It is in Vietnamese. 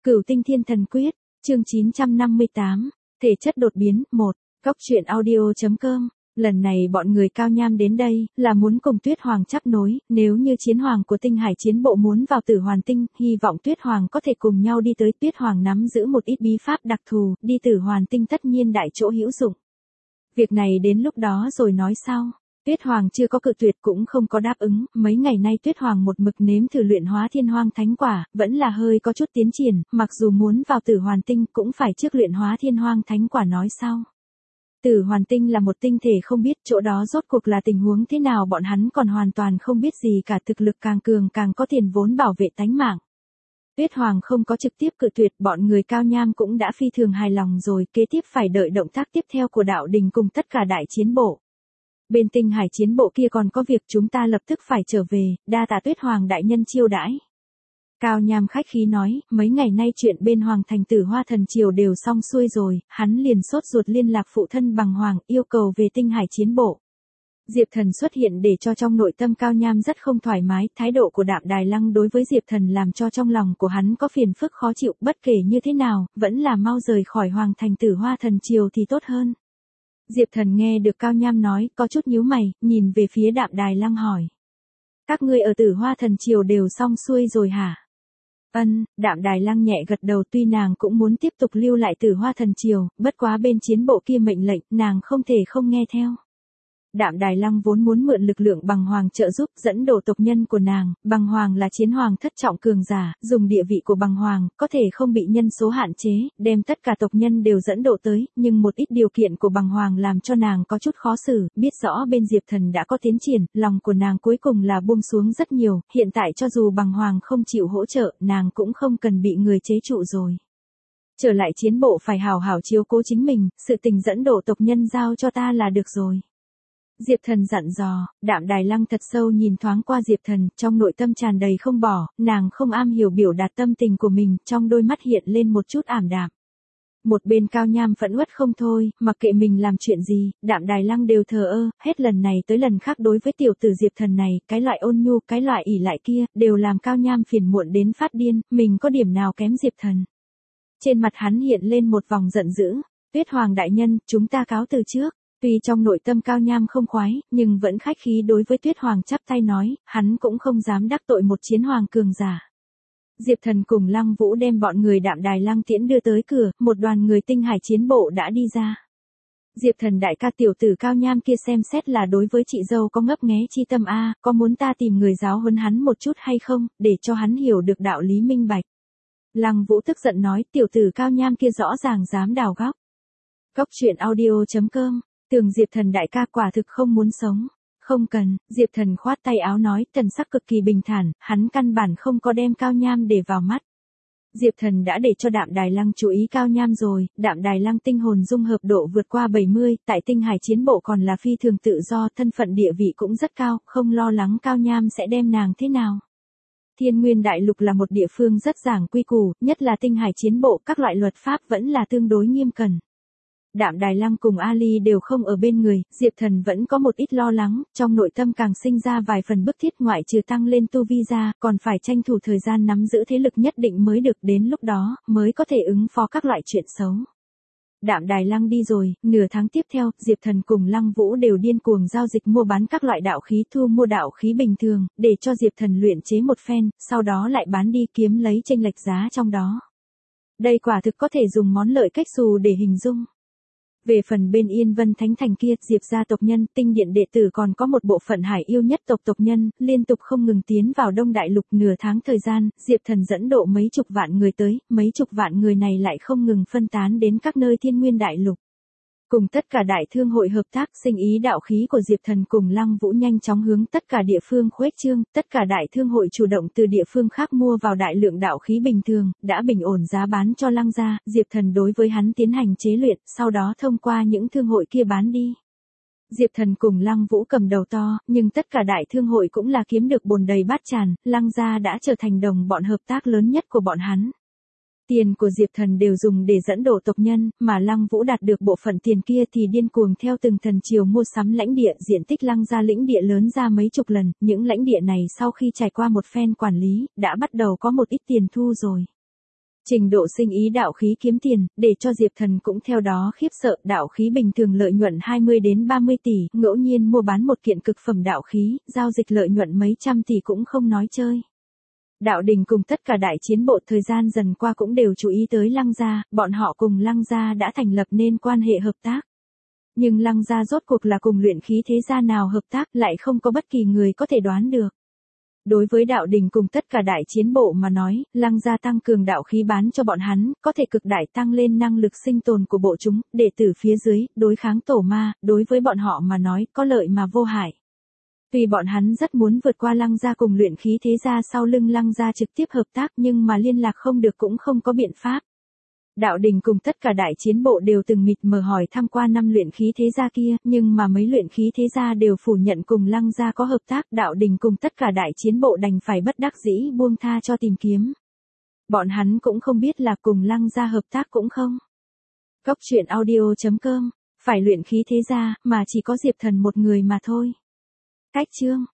Cửu Tinh Thiên Thần Quyết, chương 958, thể chất đột biến, 1, Góc truyện audio.com. Lần này bọn người Cao Nham đến đây, là muốn cùng Tuyết Hoàng chấp nối, nếu như chiến hoàng của Tinh Hải chiến bộ muốn vào Tử Hoàn Tinh, hy vọng Tuyết Hoàng có thể cùng nhau đi tới. Tuyết Hoàng nắm giữ một ít bí pháp đặc thù, đi Tử Hoàn Tinh tất nhiên đại chỗ hữu dụng. Việc này đến lúc đó rồi nói sau. Tuyết Hoàng chưa có cự tuyệt cũng không có đáp ứng, mấy ngày nay Tuyết Hoàng một mực nếm thử luyện hóa Thiên Hoang Thánh Quả, vẫn là hơi có chút tiến triển, mặc dù muốn vào Tử Hoàn Tinh cũng phải trước luyện hóa Thiên Hoang Thánh Quả nói sau. Tử Hoàn Tinh là một tinh thể không biết chỗ đó rốt cuộc là tình huống thế nào, bọn hắn còn hoàn toàn không biết gì cả, thực lực càng cường càng có tiền vốn bảo vệ tánh mạng. Tuyết Hoàng không có trực tiếp cự tuyệt, bọn người Cao Nham cũng đã phi thường hài lòng rồi, kế tiếp phải đợi động tác tiếp theo của đạo đình cùng tất cả đại chiến bộ. Bên Tinh Hải chiến bộ kia còn có việc, chúng ta lập tức phải trở về, đa tạ Tuyết Hoàng đại nhân chiêu đãi. Cao Nham khách khí nói, mấy ngày nay chuyện bên Hoàng thành Tử Hoa Thần Triều đều xong xuôi rồi, hắn liền sốt ruột liên lạc phụ thân Bằng Hoàng, yêu cầu về Tinh Hải chiến bộ. Diệp Thần xuất hiện để cho trong nội tâm Cao Nham rất không thoải mái, thái độ của Đạm Đài Lăng đối với Diệp Thần làm cho trong lòng của hắn có phiền phức khó chịu, bất kể như thế nào, vẫn là mau rời khỏi Hoàng thành Tử Hoa Thần Triều thì tốt hơn. Diệp Thần nghe được Cao Nham nói, có chút nhíu mày, nhìn về phía Đạm Đài Lăng hỏi. Các ngươi ở Tử Hoa Thần Triều đều xong xuôi rồi hả? Đạm Đài Lăng nhẹ gật đầu, tuy nàng cũng muốn tiếp tục lưu lại Tử Hoa Thần Triều, bất quá bên chiến bộ kia mệnh lệnh, nàng không thể không nghe theo. Đạm Đài Lăng vốn muốn mượn lực lượng Bằng Hoàng trợ giúp dẫn đổ tộc nhân của nàng, Bằng Hoàng là chiến hoàng thất trọng cường giả, dùng địa vị của Bằng Hoàng, có thể không bị nhân số hạn chế, đem tất cả tộc nhân đều dẫn đổ tới, nhưng một ít điều kiện của Bằng Hoàng làm cho nàng có chút khó xử, biết rõ bên Diệp Thần đã có tiến triển, lòng của nàng cuối cùng là buông xuống rất nhiều, hiện tại cho dù Bằng Hoàng không chịu hỗ trợ, nàng cũng không cần bị người chế trụ rồi. Trở lại chiến bộ phải hào hảo chiếu cố chính mình, sự tình dẫn đổ tộc nhân giao cho ta là được rồi. Diệp Thần dặn dò. Đạm Đài Lăng thật sâu nhìn thoáng qua Diệp Thần, trong nội tâm tràn đầy không bỏ, nàng không am hiểu biểu đạt tâm tình của mình, trong đôi mắt hiện lên một chút ảm đạm. Một bên Cao Nham phẫn uất không thôi, mặc kệ mình làm chuyện gì, Đạm Đài Lăng đều thờ ơ, hết lần này tới lần khác đối với tiểu tử Diệp Thần này, cái loại ôn nhu, cái loại ỷ lại kia, đều làm Cao Nham phiền muộn đến phát điên, mình có điểm nào kém Diệp Thần. Trên mặt hắn hiện lên một vòng giận dữ. Tuyết Hoàng đại nhân, chúng ta cáo từ trước. Tuy trong nội tâm Cao Nham không khoái, nhưng vẫn khách khí đối với Tuyết Hoàng chắp tay nói, hắn cũng không dám đắc tội một chiến hoàng cường giả. Diệp Thần cùng Lăng Vũ đem bọn người Đạm Đài Lăng tiễn đưa tới cửa, một đoàn người Tinh Hải chiến bộ đã đi ra. Diệp Thần đại ca, tiểu tử Cao Nham kia xem xét là đối với chị dâu có ngấp nghé chi tâm a, có muốn ta tìm người giáo huấn hắn một chút hay không, để cho hắn hiểu được đạo lý minh bạch. Lăng Vũ tức giận nói, tiểu tử Cao Nham kia rõ ràng dám đào góc. Góc truyện audio.com. Tưởng Diệp Thần đại ca quả thực không muốn sống. Không cần, Diệp Thần khoát tay áo nói, thần sắc cực kỳ bình thản, hắn căn bản không có đem Cao Nham để vào mắt. Diệp Thần đã để cho Đạm Đài Lăng chú ý Cao Nham rồi, Đạm Đài Lăng tinh hồn dung hợp độ vượt qua 70, tại Tinh Hải chiến bộ còn là phi thường tự do, thân phận địa vị cũng rất cao, không lo lắng Cao Nham sẽ đem nàng thế nào. Thiên Nguyên Đại Lục là một địa phương rất giảng quy củ, nhất là Tinh Hải chiến bộ, các loại luật pháp vẫn là tương đối nghiêm cẩn. Đạm Đài Lăng cùng Ali đều không ở bên người, Diệp Thần vẫn có một ít lo lắng, trong nội tâm càng sinh ra vài phần bức thiết, ngoại trừ tăng lên tu vi ra, còn phải tranh thủ thời gian nắm giữ thế lực nhất định mới được, đến lúc đó, mới có thể ứng phó các loại chuyện xấu. Đạm Đài Lăng đi rồi, nửa tháng tiếp theo, Diệp Thần cùng Lăng Vũ đều điên cuồng giao dịch mua bán các loại đạo khí, thu mua đạo khí bình thường, để cho Diệp Thần luyện chế một phen, sau đó lại bán đi kiếm lấy chênh lệch giá trong đó. Đây quả thực có thể dùng món lợi cách xù để hình dung. Về phần bên Yên Vân Thánh Thành kia, Diệp gia tộc nhân, Tinh Điện đệ tử còn có một bộ phận hải yêu nhất tộc nhân, liên tục không ngừng tiến vào Đông Đại Lục. Nửa tháng thời gian, Diệp Thần dẫn độ mấy chục vạn người tới, mấy chục vạn người này lại không ngừng phân tán đến các nơi Thiên Nguyên Đại Lục. Cùng tất cả đại thương hội hợp tác, sinh ý đạo khí của Diệp Thần cùng Lăng Vũ nhanh chóng hướng tất cả địa phương khuếch trương, tất cả đại thương hội chủ động từ địa phương khác mua vào đại lượng đạo khí bình thường, đã bình ổn giá bán cho Lăng gia, Diệp Thần đối với hắn tiến hành chế luyện, sau đó thông qua những thương hội kia bán đi. Diệp Thần cùng Lăng Vũ cầm đầu to, nhưng tất cả đại thương hội cũng là kiếm được bồn đầy bát tràn, Lăng gia đã trở thành đồng bọn hợp tác lớn nhất của bọn hắn. Tiền của Diệp Thần đều dùng để dẫn đổ tộc nhân, mà Lăng Vũ đạt được bộ phận tiền kia thì điên cuồng theo từng thần triều mua sắm lãnh địa, diện tích Lăng gia lĩnh địa lớn ra mấy chục lần, những lãnh địa này sau khi trải qua một phen quản lý, đã bắt đầu có một ít tiền thu rồi. Trình độ sinh ý đạo khí kiếm tiền, để cho Diệp Thần cũng theo đó khiếp sợ, đạo khí bình thường lợi nhuận 20 đến 30 tỷ, ngẫu nhiên mua bán một kiện cực phẩm đạo khí, giao dịch lợi nhuận mấy trăm tỷ cũng không nói chơi. Đạo Đình cùng tất cả đại chiến bộ thời gian dần qua cũng đều chú ý tới Lăng gia, bọn họ cùng Lăng gia đã thành lập nên quan hệ hợp tác. Nhưng Lăng gia rốt cuộc là cùng luyện khí thế gia nào hợp tác lại không có bất kỳ người có thể đoán được. Đối với Đạo Đình cùng tất cả đại chiến bộ mà nói, Lăng gia tăng cường đạo khí bán cho bọn hắn, có thể cực đại tăng lên năng lực sinh tồn của bộ chúng, đệ tử phía dưới, đối kháng tổ ma, đối với bọn họ mà nói, có lợi mà vô hại. Tuy bọn hắn rất muốn vượt qua Lăng gia cùng luyện khí thế gia sau lưng Lăng gia trực tiếp hợp tác nhưng mà liên lạc không được cũng không có biện pháp. Đạo Đình cùng tất cả đại chiến bộ đều từng mịt mờ hỏi thăm qua năm luyện khí thế gia kia, nhưng mà mấy luyện khí thế gia đều phủ nhận cùng Lăng gia có hợp tác. Đạo Đình cùng tất cả đại chiến bộ đành phải bất đắc dĩ buông tha cho tìm kiếm. Bọn hắn cũng không biết là cùng Lăng gia hợp tác cũng không. Góc truyện audio.com, phải luyện khí thế gia mà chỉ có Diệp Thần một người mà thôi. Cách chương